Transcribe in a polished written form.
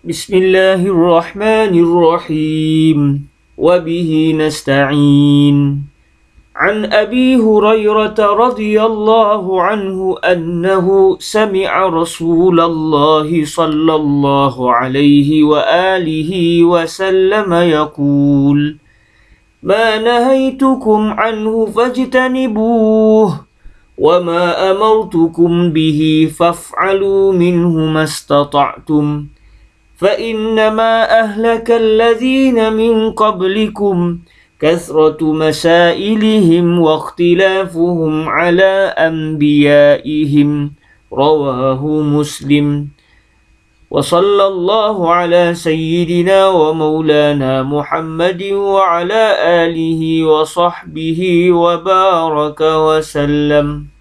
بسم الله الرحمن الرحيم وبه نستعين. عن أبي هريرة رضي الله عنه أنه سمع رسول الله صلى الله عليه وآله وسلم يقول: ما نهيتكم عنه فاجتنبوه، وما أمرتكم به فافعلوا منه ما استطعتم، فإنما أهلك الذين من قبلكم كثرة مسائلهم واختلافهم على أنبيائهم. رواه مسلم. وصلى الله على سيدنا ومولانا محمد وعلى آله وصحبه وبارك وسلم.